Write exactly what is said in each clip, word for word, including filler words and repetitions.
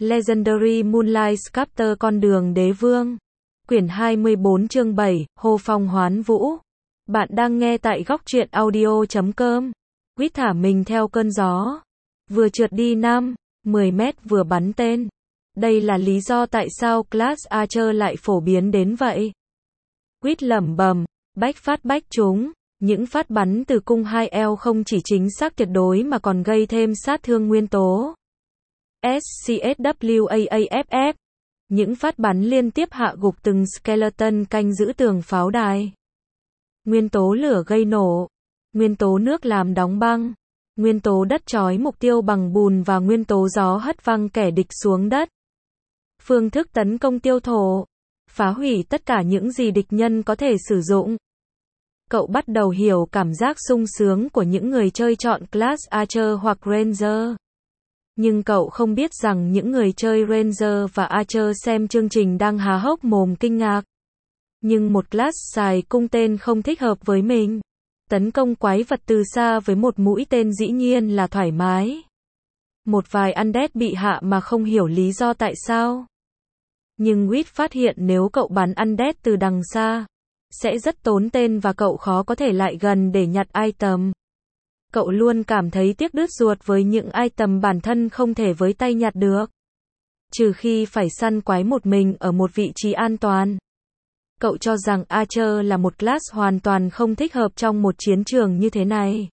Legendary Moonlight Sculptor Con đường đế vương. Quyển hai mươi bốn chương bảy, Hô phong hoán vũ. Bạn đang nghe tại góc truyện audio chấm com. Quýt thả mình theo cơn gió. Vừa trượt đi năm, mười mét vừa bắn tên. Đây là lý do tại sao Class Archer lại phổ biến đến vậy. Quýt lẩm bẩm, bách phát bách trúng. Những phát bắn từ cung hai eo không chỉ chính xác tuyệt đối mà còn gây thêm sát thương nguyên tố. ét xê ét vê a a ép ép. Những phát bắn liên tiếp hạ gục từng skeleton canh giữ tường pháo đài. Nguyên tố lửa gây nổ. Nguyên tố nước làm đóng băng. Nguyên tố đất trói mục tiêu bằng bùn và nguyên tố gió hất văng kẻ địch xuống đất. Phương thức tấn công tiêu thổ. Phá hủy tất cả những gì địch nhân có thể sử dụng. Cậu bắt đầu hiểu cảm giác sung sướng của những người chơi chọn Class Archer hoặc Ranger. Nhưng cậu không biết rằng những người chơi Ranger và Archer xem chương trình đang há hốc mồm kinh ngạc. Nhưng một class xài cung tên không thích hợp với mình. Tấn công quái vật từ xa với một mũi tên dĩ nhiên là thoải mái. Một vài undead bị hạ mà không hiểu lý do tại sao. Nhưng Quýt phát hiện nếu cậu bắn undead từ đằng xa, sẽ rất tốn tên và cậu khó có thể lại gần để nhặt item. Cậu luôn cảm thấy tiếc đứt ruột với những item bản thân không thể với tay nhặt được. Trừ khi phải săn quái một mình ở một vị trí an toàn. Cậu cho rằng Archer là một class hoàn toàn không thích hợp trong một chiến trường như thế này.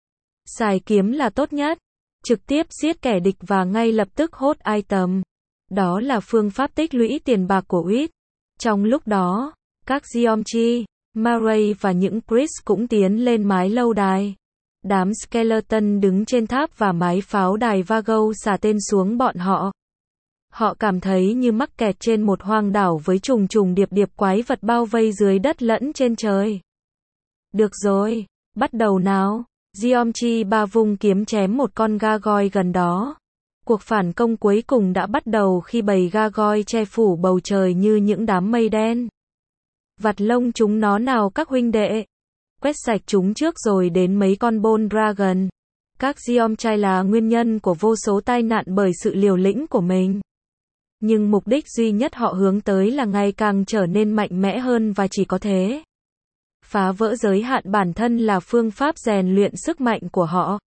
Xài kiếm là tốt nhất. Trực tiếp giết kẻ địch và ngay lập tức hốt item. Đó là phương pháp tích lũy tiền bạc của Quýt. Trong lúc đó, các Geometry, Murray và những Chris cũng tiến lên mái lâu đài. Đám skeleton đứng trên tháp và mái pháo đài Vago xả tên xuống bọn họ. Họ cảm thấy như mắc kẹt trên một hoang đảo với trùng trùng điệp điệp quái vật bao vây dưới đất lẫn trên trời. Được rồi, bắt đầu nào. Geometry ba vung kiếm chém một con gargoyle gần đó. Cuộc phản công cuối cùng đã bắt đầu khi bầy gargoyle che phủ bầu trời như những đám mây đen. Vặt lông chúng nó nào các huynh đệ. Quét sạch chúng trước rồi đến mấy con bone dragon. Các Geometry là nguyên nhân của vô số tai nạn bởi sự liều lĩnh của mình. Nhưng mục đích duy nhất họ hướng tới là ngày càng trở nên mạnh mẽ hơn và chỉ có thế. Phá vỡ giới hạn bản thân là phương pháp rèn luyện sức mạnh của họ.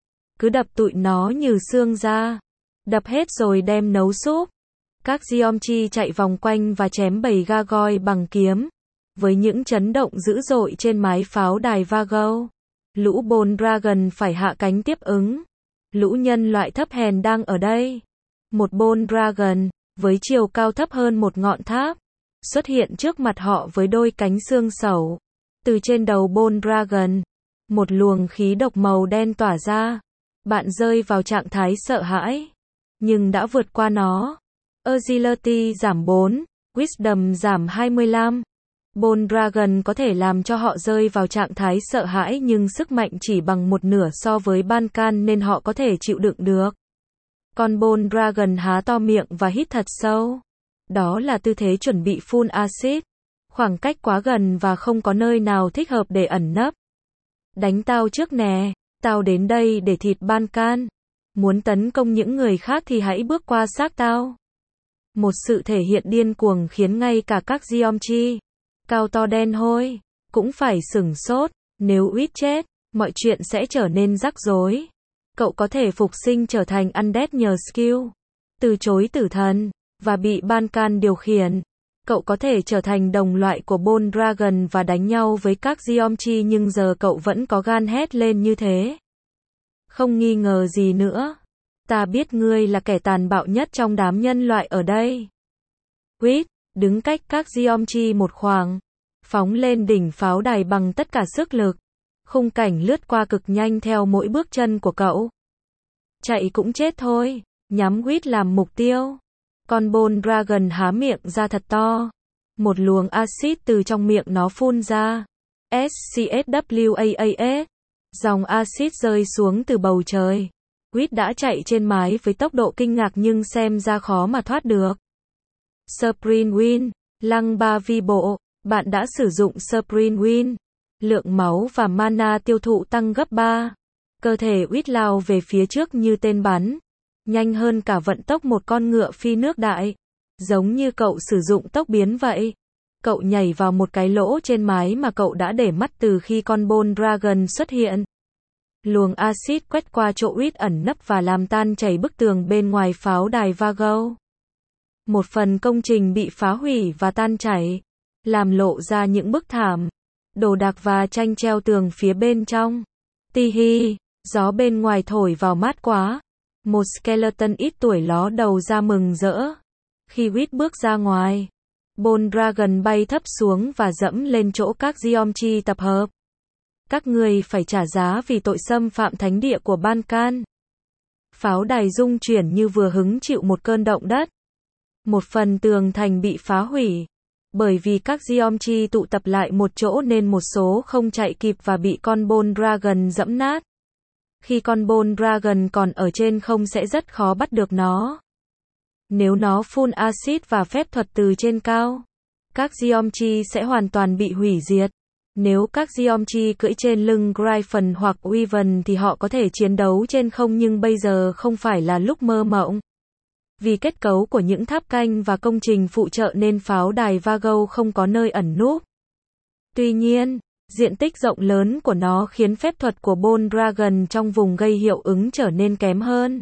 Cứ đập tụi nó như xương ra. Đập hết rồi đem nấu súp. Các Geometry chạy vòng quanh và chém bầy gargoyle bằng kiếm. Với những chấn động dữ dội trên mái pháo đài Vago. Lũ bone dragon phải hạ cánh tiếp ứng. Lũ nhân loại thấp hèn đang ở đây. Một bone dragon, với chiều cao thấp hơn một ngọn tháp, xuất hiện trước mặt họ với đôi cánh xương sẩu. Từ trên đầu bone dragon, một luồng khí độc màu đen tỏa ra. Bạn rơi vào trạng thái sợ hãi, nhưng đã vượt qua nó. Agility giảm bốn, Wisdom giảm hai mươi lăm. Bone Dragon có thể làm cho họ rơi vào trạng thái sợ hãi nhưng sức mạnh chỉ bằng một nửa so với Bancan nên họ có thể chịu đựng được. Con Bone Dragon há to miệng và hít thật sâu. Đó là tư thế chuẩn bị phun axit. Khoảng cách quá gần và không có nơi nào thích hợp để ẩn nấp. Đánh tao trước nè, tao đến đây để thịt Bancan. Muốn tấn công những người khác thì hãy bước qua xác tao. Một sự thể hiện điên cuồng khiến ngay cả các Geometry cao to đen hôi cũng phải sửng sốt. Nếu Quýt chết, mọi chuyện sẽ trở nên rắc rối. Cậu có thể phục sinh trở thành undead nhờ skill từ chối tử thần và bị Bancan điều khiển. Cậu có thể trở thành đồng loại của Bone Dragon và đánh nhau với các Geometry nhưng giờ cậu vẫn có gan hét lên như thế. Không nghi ngờ gì nữa. Ta biết ngươi là kẻ tàn bạo nhất trong đám nhân loại ở đây. Quýt đứng cách các Geometry một khoảng, phóng lên đỉnh pháo đài bằng tất cả sức lực. Khung cảnh lướt qua cực nhanh theo mỗi bước chân của cậu. Chạy cũng chết thôi, nhắm Quýt làm mục tiêu. Con Bone Dragon há miệng ra thật to. Một luồng axit từ trong miệng nó phun ra. ét xê ét vê a a ép. Dòng axit rơi xuống từ bầu trời. Quýt đã chạy trên mái với tốc độ kinh ngạc nhưng xem ra khó mà thoát được. Sprint Wind, lăng ba vi bộ. Bạn đã sử dụng Sprint Wind. Lượng máu và mana tiêu thụ tăng gấp ba. Cơ thể Quýt lao về phía trước như tên bắn. nhanh hơn cả vận tốc một con ngựa phi nước đại. Giống như cậu sử dụng tốc biến vậy. Cậu nhảy vào một cái lỗ trên mái mà cậu đã để mắt từ khi con Bone Dragon xuất hiện. Luồng axit quét qua chỗ Reed ẩn nấp và làm tan chảy bức tường bên ngoài pháo đài Vargo. Một phần công trình bị phá hủy và tan chảy, làm lộ ra những bức thảm, đồ đạc và tranh treo tường phía bên trong. Ti hi, gió bên ngoài thổi vào mát quá. Một skeleton ít tuổi ló đầu ra mừng rỡ. Khi Reed bước ra ngoài, Bone Dragon bay thấp xuống và dẫm lên chỗ các Geomchi tập hợp. Các người phải trả giá vì tội xâm phạm thánh địa của Bankan. Pháo đài rung chuyển như vừa hứng chịu một cơn động đất. Một phần tường thành bị phá hủy. Bởi vì các Geomchi tụ tập lại một chỗ nên một số không chạy kịp và bị con Bone Dragon dẫm nát. Khi con Bone Dragon còn ở trên không sẽ rất khó bắt được nó. Nếu nó phun axit và phép thuật từ trên cao, các Geomchi sẽ hoàn toàn bị hủy diệt. Nếu các Geomchi cưỡi trên lưng Gryphon hoặc Wyvern thì họ có thể chiến đấu trên không, nhưng bây giờ không phải là lúc mơ mộng. Vì kết cấu của những tháp canh và công trình phụ trợ nên pháo đài Vargo không có nơi ẩn núp. Tuy nhiên, diện tích rộng lớn của nó khiến phép thuật của Bone Dragon trong vùng gây hiệu ứng trở nên kém hơn.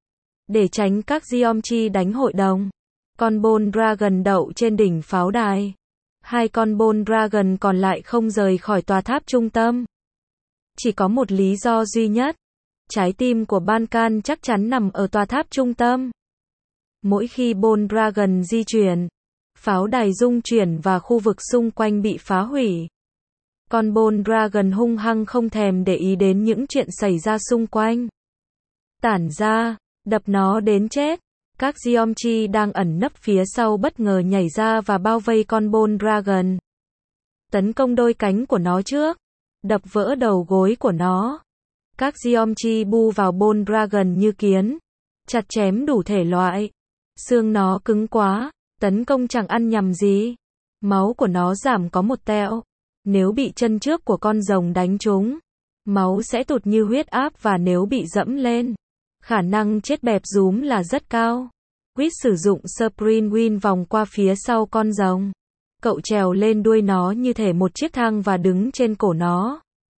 Để tránh các Geomchi đánh hội đồng, con Bone Dragon đậu trên đỉnh pháo đài. Hai con Bone Dragon còn lại không rời khỏi tòa tháp trung tâm. Chỉ có một lý do duy nhất. Trái tim của Bankan chắc chắn nằm ở tòa tháp trung tâm. Mỗi khi Bone Dragon di chuyển, pháo đài rung chuyển và khu vực xung quanh bị phá hủy. Con Bone Dragon hung hăng không thèm để ý đến những chuyện xảy ra xung quanh. Tản ra, đập nó đến chết. Các Geomchi đang ẩn nấp phía sau bất ngờ nhảy ra và bao vây con Bone Dragon. Tấn công đôi cánh của nó trước, đập vỡ đầu gối của nó. Các Geomchi bu vào Bone Dragon như kiến, chặt chém đủ thể loại. Xương nó cứng quá, tấn công chẳng ăn nhầm gì. Máu của nó giảm có một tẹo. Nếu bị chân trước của con rồng đánh trúng, máu sẽ tụt như huyết áp, và nếu bị dẫm lên, khả năng chết bẹp rúm là rất cao. Reed sử dụng Sprint Wing vòng qua phía sau con rồng. Cậu trèo lên đuôi nó như thể một chiếc thang và đứng trên cổ nó.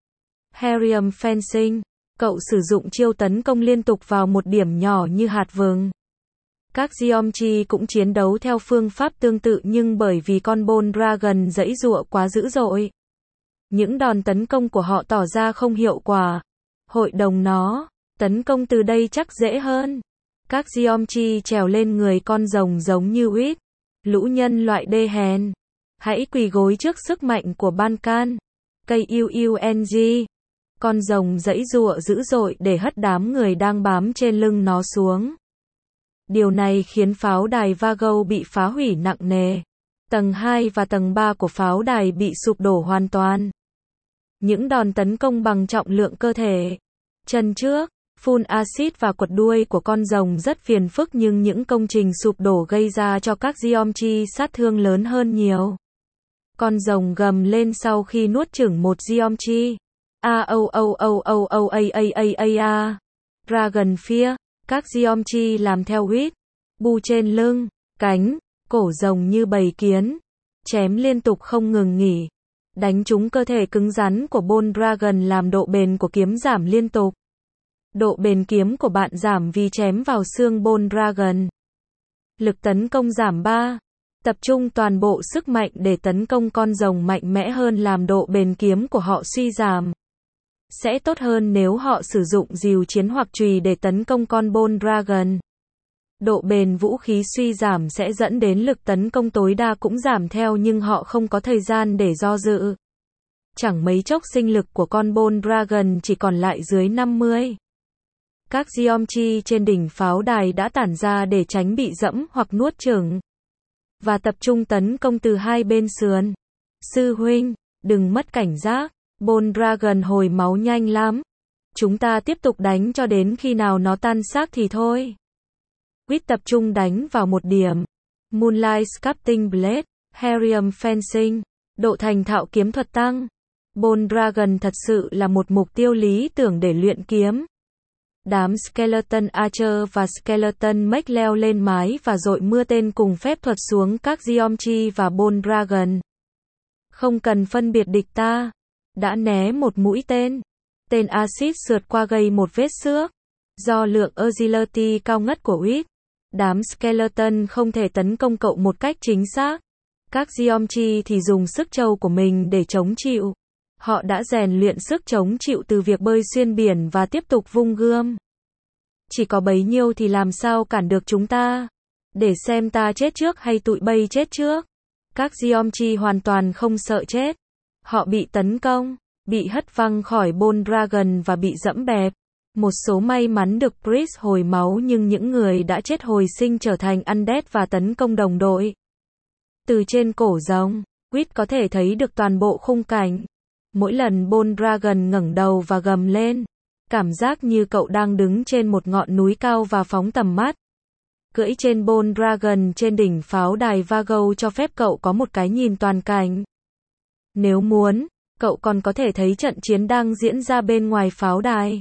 Harrium Fencing. Cậu sử dụng chiêu tấn công liên tục vào một điểm nhỏ như hạt vừng. Các Geomchi cũng chiến đấu theo phương pháp tương tự, nhưng bởi vì con Bone Dragon giãy giụa quá dữ dội, những đòn tấn công của họ tỏ ra không hiệu quả. Hội đồng nó, tấn công từ đây chắc dễ hơn. Các Geomchi trèo lên người con rồng giống như Reed. Lũ nhân loại đê hèn, hãy quỳ gối trước sức mạnh của Bankan. Cây u u en giê. Con rồng giãy giụa dữ dội để hất đám người đang bám trên lưng nó xuống. Điều này khiến pháo đài Vargo bị phá hủy nặng nề. Tầng hai và tầng ba của pháo đài bị sụp đổ hoàn toàn. Những đòn tấn công bằng trọng lượng cơ thể, chân trước, phun axit và quật đuôi của con rồng rất phiền phức, nhưng những công trình sụp đổ gây ra cho các Geomchi sát thương lớn hơn nhiều. Con rồng gầm lên sau khi nuốt chửng một Geomchi. A o o o o o a a a a a. Dragon Fear. Các Geomchi làm theo Reed. Bu trên lưng, cánh, cổ rồng như bầy kiến. Chém liên tục không ngừng nghỉ. Đánh trúng cơ thể cứng rắn của Bone Dragon làm độ bền của kiếm giảm liên tục. Độ bền kiếm của bạn giảm vì chém vào xương Bone Dragon. Lực tấn công giảm ba. Tập trung toàn bộ sức mạnh để tấn công con rồng mạnh mẽ hơn làm độ bền kiếm của họ suy giảm. Sẽ tốt hơn nếu họ sử dụng rìu chiến hoặc chùy để tấn công con Bone Dragon. Độ bền vũ khí suy giảm sẽ dẫn đến lực tấn công tối đa cũng giảm theo, nhưng họ không có thời gian để do dự. Chẳng mấy chốc sinh lực của con Bone Dragon chỉ còn lại dưới năm mươi. Các Geomchi trên đỉnh pháo đài đã tản ra để tránh bị dẫm hoặc nuốt chửng, và tập trung tấn công từ hai bên sườn. Sư huynh, đừng mất cảnh giác. Bone Dragon hồi máu nhanh lắm. Chúng ta tiếp tục đánh cho đến khi nào nó tan xác thì thôi. Reed tập trung đánh vào một điểm. Moonlight Sculpting Blade, Harrium Fencing, độ thành thạo kiếm thuật tăng. Bone Dragon thật sự là một mục tiêu lý tưởng để luyện kiếm. Đám Skeleton Archer và Skeleton Mech leo lên mái và dội mưa tên cùng phép thuật xuống các Geometry và Bone Dragon. Không cần phân biệt địch ta. Đã né một mũi tên. Tên axit sượt qua gây một vết xước. Do lượng agility cao ngất của Wit, đám Skeleton không thể tấn công cậu một cách chính xác. Các Geometry thì dùng sức trâu của mình để chống chịu. Họ đã rèn luyện sức chống chịu từ việc bơi xuyên biển và tiếp tục vung gươm. Chỉ có bấy nhiêu thì làm sao cản được chúng ta? Để xem ta chết trước hay tụi bay chết trước. Các Geometry hoàn toàn không sợ chết. Họ bị tấn công, bị hất văng khỏi Bone Dragon và bị dẫm bẹp. Một số may mắn được Priest hồi máu, nhưng những người đã chết hồi sinh trở thành Undead và tấn công đồng đội. Từ trên cổ rồng, Wit có thể thấy được toàn bộ khung cảnh. Mỗi lần Bone Dragon ngẩng đầu và gầm lên, cảm giác như cậu đang đứng trên một ngọn núi cao và phóng tầm mắt. Cưỡi trên Bone Dragon trên đỉnh pháo đài Vago cho phép cậu có một cái nhìn toàn cảnh. Nếu muốn, cậu còn có thể thấy trận chiến đang diễn ra bên ngoài pháo đài.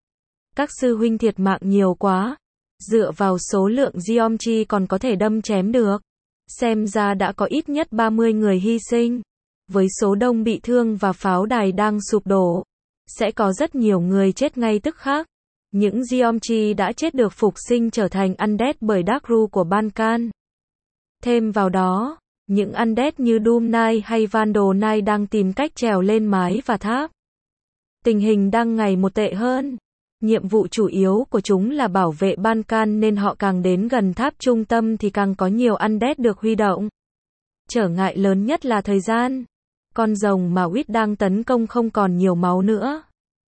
Các sư huynh thiệt mạng nhiều quá. Dựa vào số lượng Geometry còn có thể đâm chém được. Xem ra đã có ít nhất ba mươi người hy sinh. Với số đông bị thương và pháo đài đang sụp đổ, sẽ có rất nhiều người chết ngay tức khắc. Những Geometry đã chết được phục sinh trở thành Undead bởi Darkru của Bankan. Thêm vào đó, những Undead như Doom Knight hay Vandal Knight đang tìm cách trèo lên mái và tháp. Tình hình đang ngày một tệ hơn. Nhiệm vụ chủ yếu của chúng là bảo vệ Bankan, nên họ càng đến gần tháp trung tâm thì càng có nhiều Undead được huy động. Trở ngại lớn nhất là thời gian. Con rồng mà Wit đang tấn công không còn nhiều máu nữa.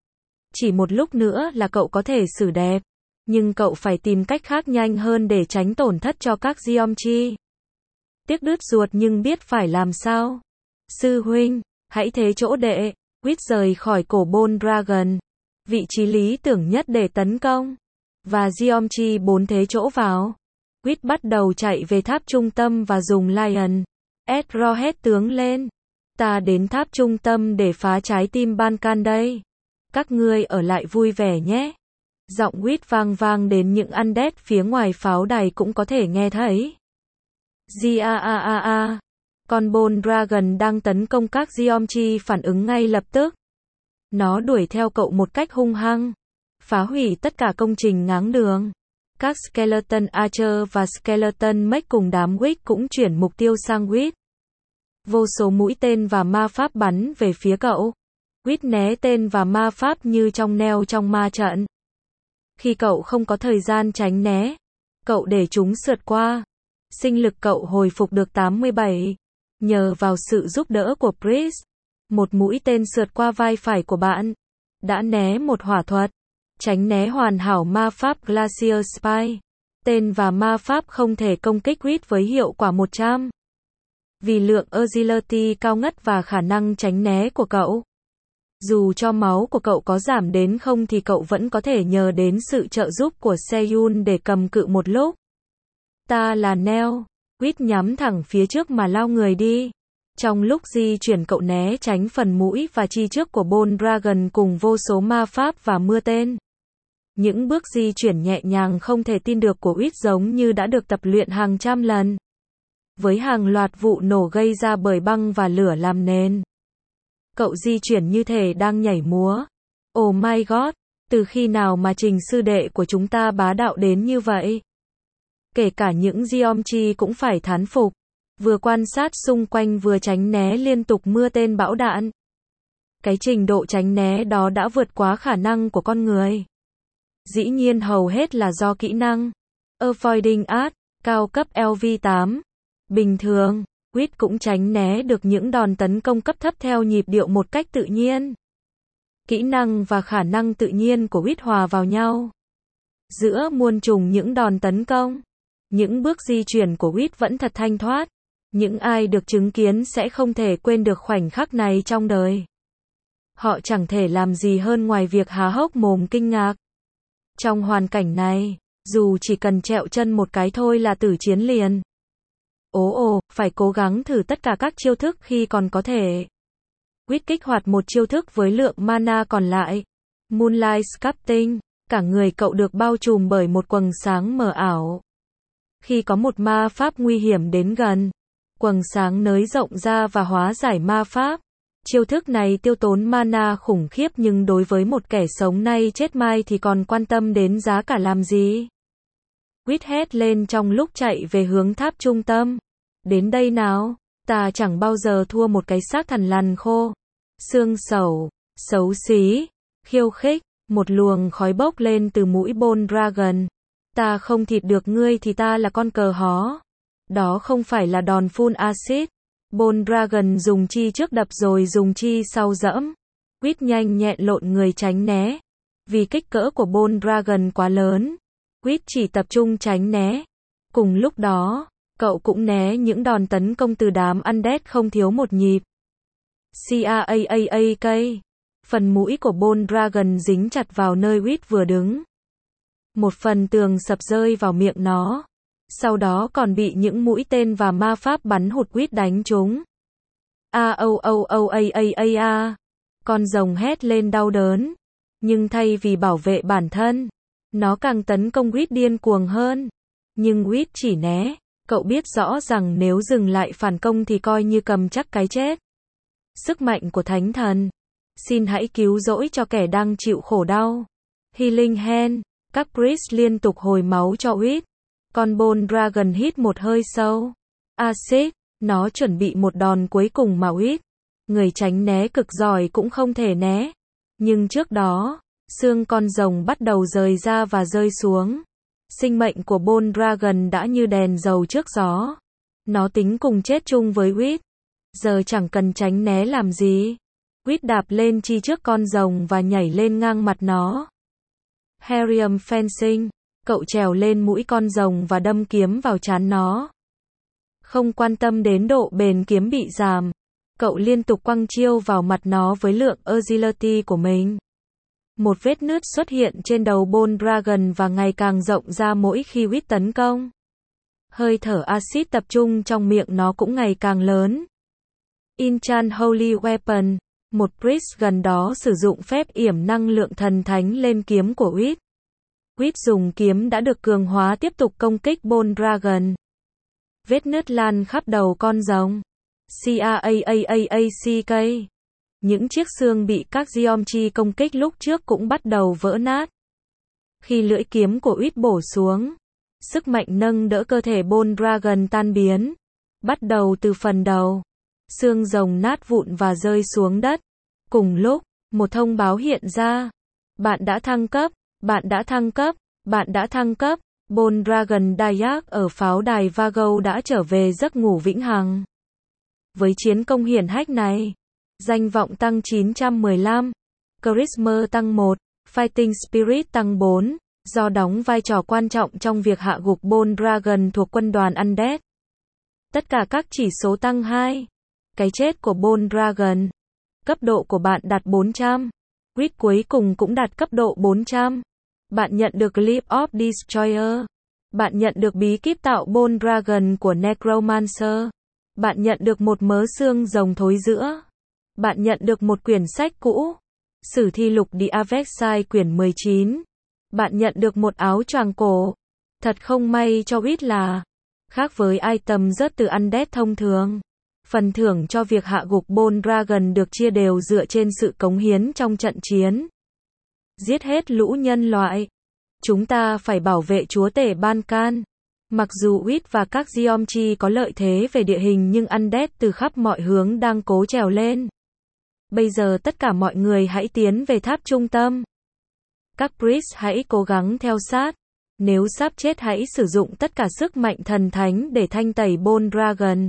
Chỉ một lúc nữa là cậu có thể xử đẹp. Nhưng cậu phải tìm cách khác nhanh hơn để tránh tổn thất cho các Geometry. Tiếc đứt ruột nhưng biết phải làm sao. Sư huynh, hãy thế chỗ đệ. Wit rời khỏi cổ Bone Dragon, vị trí lý tưởng nhất để tấn công. Và Geometry bốn thế chỗ vào. Wit bắt đầu chạy về tháp trung tâm và dùng Lion Arrowhead tướng lên. Ta đến tháp trung tâm để phá trái tim Bankan đây. Các ngươi ở lại vui vẻ nhé. Giọng Wit vang vang đến những Undead phía ngoài pháo đài cũng có thể nghe thấy. Giaaaa. Con Bone Dragon đang tấn công các Geometry phản ứng ngay lập tức. Nó đuổi theo cậu một cách hung hăng, phá hủy tất cả công trình ngáng đường. Các Skeleton Archer và Skeleton Mech cùng đám Wick cũng chuyển mục tiêu sang Wit. Vô số mũi tên và ma pháp bắn về phía cậu. Wit né tên và ma pháp như trong neo trong ma trận. Khi cậu không có thời gian tránh né, cậu để chúng sượt qua. Sinh lực cậu hồi phục được tám mươi bảy. Nhờ vào sự giúp đỡ của Priest, một mũi tên sượt qua vai phải của bạn. Đã né một hỏa thuật. Tránh né hoàn hảo ma pháp Glacier Spy. Tên và ma pháp không thể công kích Wit với hiệu quả một trăm. Vì lượng agility cao ngất và khả năng tránh né của cậu. Dù cho máu của cậu có giảm đến không thì cậu vẫn có thể nhờ đến sự trợ giúp của Seyun để cầm cự một lúc. Ta là Neo. Wit nhắm thẳng phía trước mà lao người đi. Trong lúc di chuyển cậu né tránh phần mũi và chi trước của Bone Dragon cùng vô số ma pháp và mưa tên. Những bước di chuyển nhẹ nhàng không thể tin được của Wit giống như đã được tập luyện hàng trăm lần. Với hàng loạt vụ nổ gây ra bởi băng và lửa làm nền. Cậu di chuyển như thể đang nhảy múa. Oh my god, từ khi nào mà Trình sư đệ của chúng ta bá đạo đến như vậy? Kể cả những Geometry cũng phải thán phục. Vừa quan sát xung quanh vừa tránh né liên tục mưa tên bão đạn. Cái trình độ tránh né đó đã vượt quá khả năng của con người. Dĩ nhiên hầu hết là do kỹ năng Avoiding Art, cao cấp L V tám. Bình thường, Wit cũng tránh né được những đòn tấn công cấp thấp theo nhịp điệu một cách tự nhiên. Kỹ năng và khả năng tự nhiên của Wit hòa vào nhau. Giữa muôn trùng những đòn tấn công, những bước di chuyển của Wit vẫn thật thanh thoát. Những ai được chứng kiến sẽ không thể quên được khoảnh khắc này trong đời. Họ chẳng thể làm gì hơn ngoài việc há hốc mồm kinh ngạc. Trong hoàn cảnh này, dù chỉ cần trẹo chân một cái thôi là tử chiến liền. Ồ ồ, phải cố gắng thử tất cả các chiêu thức khi còn có thể. Wit kích hoạt một chiêu thức với lượng mana còn lại. Moonlight Sculpting, Cả người cậu được bao trùm bởi một quầng sáng mờ ảo. Khi có một ma pháp nguy hiểm đến gần, quầng sáng nới rộng ra và hóa giải ma pháp. Chiêu thức này tiêu tốn mana khủng khiếp nhưng đối với một kẻ sống nay chết mai thì còn quan tâm đến giá cả làm gì? Quýt hét lên trong lúc chạy về hướng tháp trung tâm. Đến đây nào, ta chẳng bao giờ thua một cái xác thằn lằn khô. Xương sầu, xấu xí, khiêu khích, một luồng khói bốc lên từ mũi Bone Dragon. Ta không thịt được ngươi thì ta là con cờ hó. Đó không phải là đòn phun axit. Bone Dragon dùng chi trước đập rồi dùng chi sau dẫm. Quýt nhanh nhẹn lộn người tránh né. Vì kích cỡ của Bone Dragon quá lớn, Quýt chỉ tập trung tránh né. Cùng lúc đó, cậu cũng né những đòn tấn công từ đám undead không thiếu một nhịp. Crack. Phần mũi của Bone Dragon dính chặt vào nơi Quýt vừa đứng. Một phần tường sập rơi vào miệng nó. Sau đó còn bị những mũi tên và ma pháp bắn hụt Quýt đánh trúng. A o o o a a a a. Con rồng hét lên đau đớn. Nhưng thay vì bảo vệ bản thân, nó càng tấn công Quýt điên cuồng hơn. Nhưng Quýt chỉ né. Cậu biết rõ rằng nếu dừng lại phản công thì coi như cầm chắc cái chết. Sức mạnh của thánh thần. Xin hãy cứu rỗi cho kẻ đang chịu khổ đau. Healing Hand. Các priest liên tục hồi máu cho Quýt. Con Bone Dragon hít một hơi sâu. Acid. Nó chuẩn bị một đòn cuối cùng mà Quýt, người tránh né cực giỏi cũng không thể né. Nhưng trước đó, xương con rồng bắt đầu rời ra và rơi xuống. Sinh mệnh của Bone Dragon đã như đèn dầu trước gió. Nó tính cùng chết chung với Quýt. Giờ chẳng cần tránh né làm gì. Quýt đạp lên chi trước con rồng và nhảy lên ngang mặt nó. Harrium Fencing. Cậu trèo lên mũi con rồng và đâm kiếm vào trán nó. Không quan tâm đến độ bền kiếm bị giảm, cậu liên tục quăng chiêu vào mặt nó với lượng agility của mình. Một vết nứt xuất hiện trên đầu Bone Dragon và ngày càng rộng ra mỗi khi Quýt tấn công. Hơi thở axit tập trung trong miệng nó cũng ngày càng lớn. Enchant Holy Weapon. Một priest gần đó sử dụng phép yểm năng lượng thần thánh lên kiếm của Quýt. Quýt dùng kiếm đã được cường hóa tiếp tục công kích Bone Dragon. Vết nứt lan khắp đầu con rồng. Crack. Những chiếc xương bị các Geometry công kích lúc trước cũng bắt đầu vỡ nát. Khi lưỡi kiếm của Quýt bổ xuống, sức mạnh nâng đỡ cơ thể Bone Dragon tan biến. Bắt đầu từ phần đầu, xương rồng nát vụn và rơi xuống đất. Cùng lúc, một thông báo hiện ra. Bạn đã thăng cấp, bạn đã thăng cấp, bạn đã thăng cấp. Bone Dragon Dayak ở pháo đài Vago đã trở về giấc ngủ vĩnh hằng. Với chiến công hiển hách này, danh vọng tăng chín trăm mười lăm, Charisma tăng một, Fighting Spirit tăng bốn, do đóng vai trò quan trọng trong việc hạ gục Bone Dragon thuộc quân đoàn Undead. Tất cả các chỉ số tăng hai. Cái chết của Bone Dragon. Cấp độ của bạn đạt bốn trăm. Quýt cuối cùng cũng đạt cấp độ bốn trăm. Bạn nhận được Clip of Destroyer. Bạn nhận được bí kíp tạo Bone Dragon của Necromancer. Bạn nhận được một mớ xương rồng thối giữa. Bạn nhận được một quyển sách cũ. Sử thi lục The Avexai quyển mười chín. Bạn nhận được một áo choàng cổ. Thật không may cho Quýt là, khác với item rớt từ Undead thông thường, phần thưởng cho việc hạ gục Bone Dragon được chia đều dựa trên sự cống hiến trong trận chiến. Giết hết lũ nhân loại. Chúng ta phải bảo vệ chúa tể Bancan. Mặc dù Quýt và các Geometry có lợi thế về địa hình nhưng Undead từ khắp mọi hướng đang cố trèo lên. Bây giờ tất cả mọi người hãy tiến về tháp trung tâm. Các priest hãy cố gắng theo sát. Nếu sắp chết hãy sử dụng tất cả sức mạnh thần thánh để thanh tẩy Bone Dragon.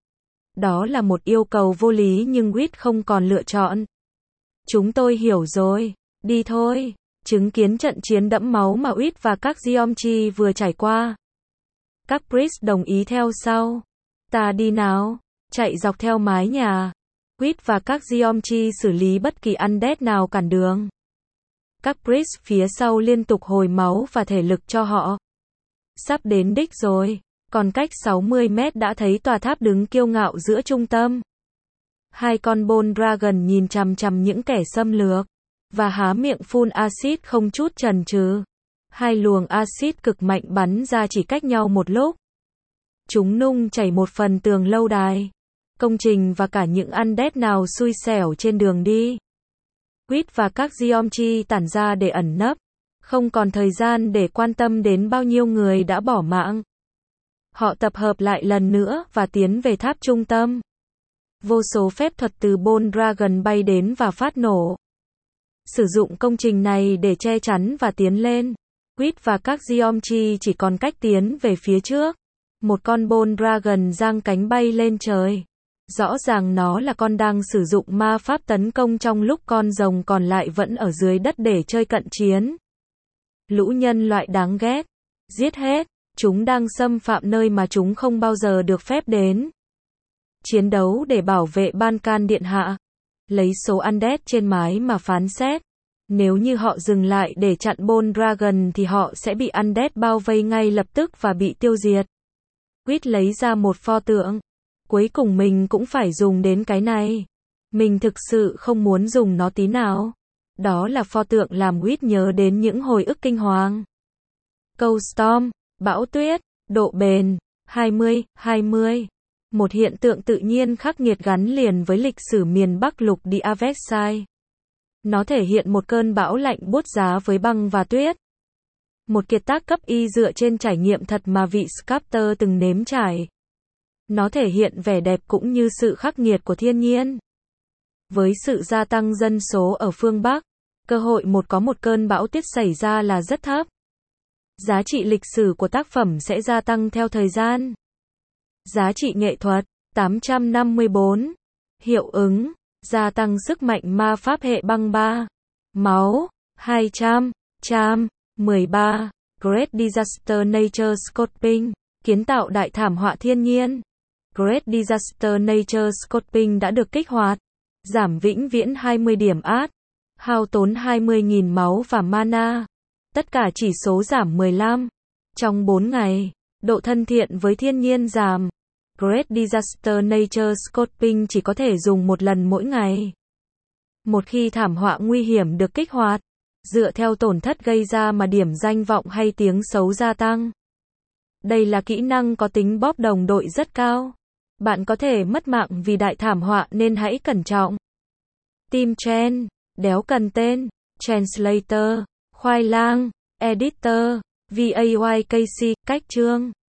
Đó là một yêu cầu vô lý nhưng Quýt không còn lựa chọn. Chúng tôi hiểu rồi. Đi thôi. Chứng kiến trận chiến đẫm máu mà Quýt và các Geometry vừa trải qua. Các priest đồng ý theo sau. Ta đi nào. Chạy dọc theo mái nhà. Quýt và các Geometry xử lý bất kỳ Undead nào cản đường. Các priest phía sau liên tục hồi máu và thể lực cho họ. Sắp đến đích rồi. Còn cách sáu mươi mét đã thấy tòa tháp đứng kiêu ngạo giữa trung tâm. Hai con Bone Dragon nhìn chằm chằm những kẻ xâm lược. và há miệng phun axit không chút chần chừ. Hai luồng axit cực mạnh bắn ra chỉ cách nhau một lúc. Chúng nung chảy một phần tường lâu đài, công trình và cả những undead nào xui xẻo trên đường đi. Quýt và các Geomchi tản ra để ẩn nấp, không còn thời gian để quan tâm đến bao nhiêu người đã bỏ mạng. Họ tập hợp lại lần nữa và tiến về tháp trung tâm. Vô số phép thuật từ Bone Dragon bay đến và phát nổ. Sử dụng công trình này để che chắn và tiến lên. Quýt và các Geomchi chỉ còn cách tiến về phía trước. Một con Bone Dragon giang cánh bay lên trời. Rõ ràng nó là con đang sử dụng ma pháp tấn công trong lúc con rồng còn lại vẫn ở dưới đất để chơi cận chiến. Lũ nhân loại đáng ghét. Giết hết. Chúng đang xâm phạm nơi mà chúng không bao giờ được phép đến. Chiến đấu để bảo vệ ban can điện hạ. Lấy số undead trên mái mà phán xét. Nếu như họ dừng lại để chặn Bone Dragon thì họ sẽ bị undead bao vây ngay lập tức và bị tiêu diệt. Quýt lấy ra một pho tượng. Cuối cùng mình cũng phải dùng đến cái này. Mình thực sự không muốn dùng nó tí nào. Đó là pho tượng làm Quýt nhớ đến những hồi ức kinh hoàng. Câu Storm, bão tuyết, độ bền, hai mươi, hai mươi. Một hiện tượng tự nhiên khắc nghiệt gắn liền với lịch sử miền Bắc lục địa Avexai. Nó thể hiện một cơn bão lạnh buốt giá với băng và tuyết. Một kiệt tác cấp y dựa trên trải nghiệm thật mà vị sculptor từng nếm trải. Nó thể hiện vẻ đẹp cũng như sự khắc nghiệt của thiên nhiên. Với sự gia tăng dân số ở phương Bắc, cơ hội một có một cơn bão tuyết xảy ra là rất thấp. Giá trị lịch sử của tác phẩm sẽ gia tăng theo thời gian. Giá trị nghệ thuật, tám trăm năm mươi tư. Hiệu ứng, gia tăng sức mạnh ma pháp hệ băng ba. Máu, hai trăm, trăm, mười ba. Great Disaster Nature Scoping, kiến tạo đại thảm họa thiên nhiên. Great Disaster Nature Scoping đã được kích hoạt. Giảm vĩnh viễn hai mươi điểm át. Hao tốn hai mươi nghìn máu và mana. Tất cả chỉ số giảm mười lăm. Trong bốn ngày, độ thân thiện với thiên nhiên giảm. Great Disaster Nature Scoping chỉ có thể dùng một lần mỗi ngày. Một khi thảm họa nguy hiểm được kích hoạt, dựa theo tổn thất gây ra mà điểm danh vọng hay tiếng xấu gia tăng. Đây là kỹ năng có tính bóp đồng đội rất cao. Bạn có thể mất mạng vì đại thảm họa nên hãy cẩn trọng. Team Chen, đéo cần tên, Translator, khoai lang, Editor, vayk, cách chương.